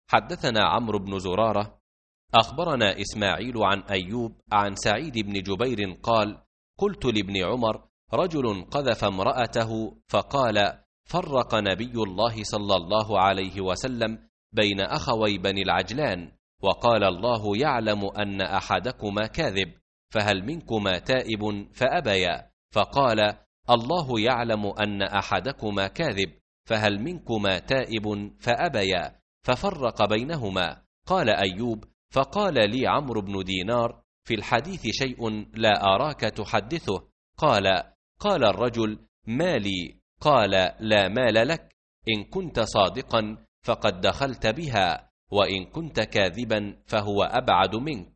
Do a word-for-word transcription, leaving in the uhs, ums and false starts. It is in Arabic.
حدثنا عمرو بن زرارة أخبرنا إسماعيل عن أيوب عن سعيد بن جبير قال: قلت لابن عمر: رجل قذف امرأته، فقال: فرق نبي الله صلى الله عليه وسلم بين أخوي بني العجلان، وقال: الله يعلم أن أحدكما كاذب، فهل منكما تائب؟ فأبيا. فقال: الله يعلم أن أحدكما كاذب، فهل منكما تائب؟ فأبيا، ففرق بينهما. قال أيوب: فقال لي عمرو بن دينار: في الحديث شيء لا أراك تحدثه. قال: قال الرجل: ما لي؟ قال: لا مال لك، إن كنت صادقا فقد دخلت بها، وإن كنت كاذبا فهو أبعد منك.